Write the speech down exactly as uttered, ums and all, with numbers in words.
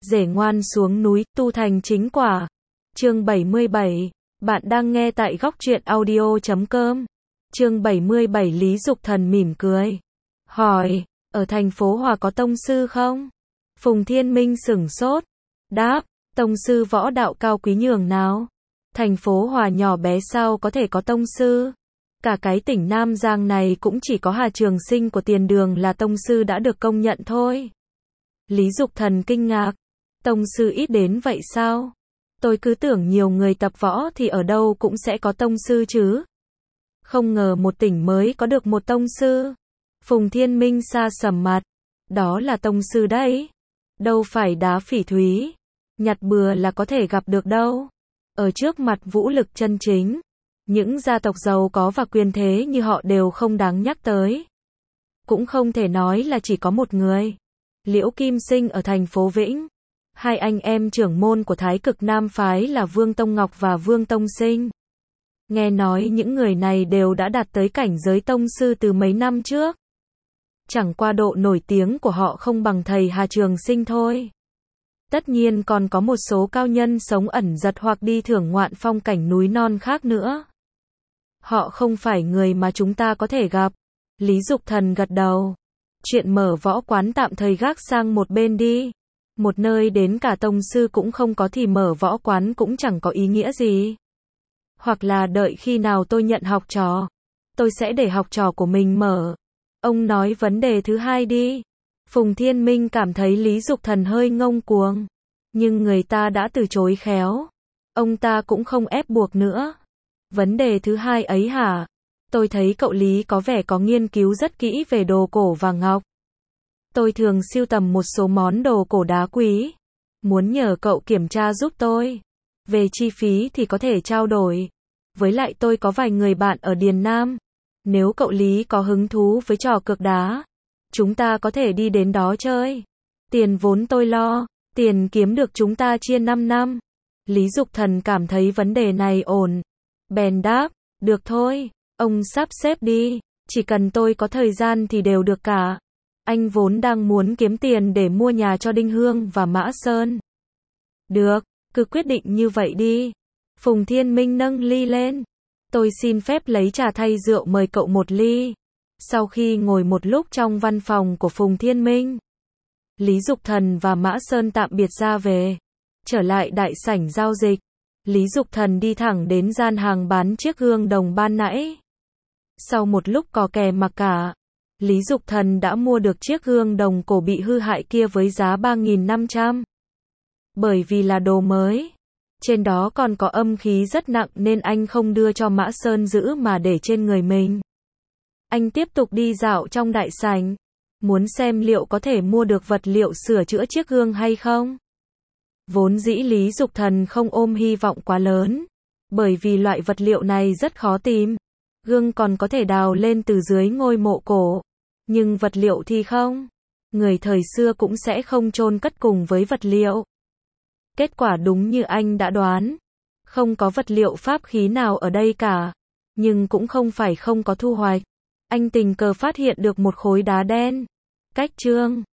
Rể ngoan xuống núi, tu thành chính quả. Chương bảy mươi bảy. Bạn đang nghe tại góc truyện audio chấm com. Chương bảy mươi bảy. Lý Dục Thần mỉm cười. Hỏi, ở thành phố Hòa có tông sư không? Phùng Thiên Minh sửng sốt. Đáp, tông sư võ đạo cao quý nhường nào? Thành phố Hòa nhỏ bé sao có thể có tông sư? Cả cái tỉnh Nam Giang này cũng chỉ có Hà Trường Sinh của Tiền Đường là tông sư đã được công nhận thôi. Lý Dục Thần kinh ngạc. Tông sư ít đến vậy sao? Tôi cứ tưởng nhiều người tập võ thì ở đâu cũng sẽ có tông sư chứ. Không ngờ một tỉnh mới có được một tông sư. Phùng Thiên Minh sa sầm mặt. Đó là tông sư đấy. Đâu phải đá phỉ thúy. Nhặt bừa là có thể gặp được đâu. Ở trước mặt vũ lực chân chính, những gia tộc giàu có và quyền thế như họ đều không đáng nhắc tới. Cũng không thể nói là chỉ có một người. Liễu Kim Sinh ở thành phố Vĩnh. Hai anh em trưởng môn của Thái Cực Nam phái là Vương Tông Ngọc và Vương Tông Sinh. Nghe nói những người này đều đã đạt tới cảnh giới tông sư từ mấy năm trước. Chẳng qua độ nổi tiếng của họ không bằng thầy Hà Trường Sinh thôi. Tất nhiên còn có một số cao nhân sống ẩn giật hoặc đi thưởng ngoạn phong cảnh núi non khác nữa. Họ không phải người mà chúng ta có thể gặp. Lý Dục Thần gật đầu. Chuyện mở võ quán tạm thời gác sang một bên đi. Một nơi đến cả tông sư cũng không có thì mở võ quán cũng chẳng có ý nghĩa gì. Hoặc là đợi khi nào tôi nhận học trò, tôi sẽ để học trò của mình mở. Ông nói vấn đề thứ hai đi. Phùng Thiên Minh cảm thấy Lý Dục Thần hơi ngông cuồng. Nhưng người ta đã từ chối khéo. Ông ta cũng không ép buộc nữa. Vấn đề thứ hai ấy hả? Tôi thấy cậu Lý có vẻ có nghiên cứu rất kỹ về đồ cổ và ngọc. Tôi thường sưu tầm một số món đồ cổ đá quý. Muốn nhờ cậu kiểm tra giúp tôi. Về chi phí thì có thể trao đổi. Với lại tôi có vài người bạn ở Điền Nam. Nếu cậu Lý có hứng thú với trò cược đá, chúng ta có thể đi đến đó chơi. Tiền vốn tôi lo, tiền kiếm được chúng ta chia năm năm. Lý Dục Thần cảm thấy vấn đề này ổn. Bèn đáp, được thôi, ông sắp xếp đi, chỉ cần tôi có thời gian thì đều được cả. Anh vốn đang muốn kiếm tiền để mua nhà cho Đinh Hương và Mã Sơn. Được, cứ quyết định như vậy đi. Phùng Thiên Minh nâng ly lên. Tôi xin phép lấy trà thay rượu mời cậu một ly. Sau khi ngồi một lúc trong văn phòng của Phùng Thiên Minh, Lý Dục Thần và Mã Sơn tạm biệt ra về. Trở lại đại sảnh giao dịch, Lý Dục Thần đi thẳng đến gian hàng bán chiếc gương đồng ban nãy. Sau một lúc cò kè mặc cả, Lý Dục Thần đã mua được chiếc gương đồng cổ bị hư hại kia với giá ba nghìn năm trăm. Bởi vì là đồ mới, trên đó còn có âm khí rất nặng nên anh không đưa cho Mã Sơn giữ mà để trên người mình. Anh tiếp tục đi dạo trong đại sảnh, muốn xem liệu có thể mua được vật liệu sửa chữa chiếc gương hay không. Vốn dĩ Lý Dục Thần không ôm hy vọng quá lớn, bởi vì loại vật liệu này rất khó tìm. Gương còn có thể đào lên từ dưới ngôi mộ cổ, nhưng vật liệu thì không. Người thời xưa cũng sẽ không chôn cất cùng với vật liệu. Kết quả đúng như anh đã đoán, không có vật liệu pháp khí nào ở đây cả, nhưng cũng không phải không có thu hoạch. Anh tình cờ phát hiện được một khối đá đen. Cách chương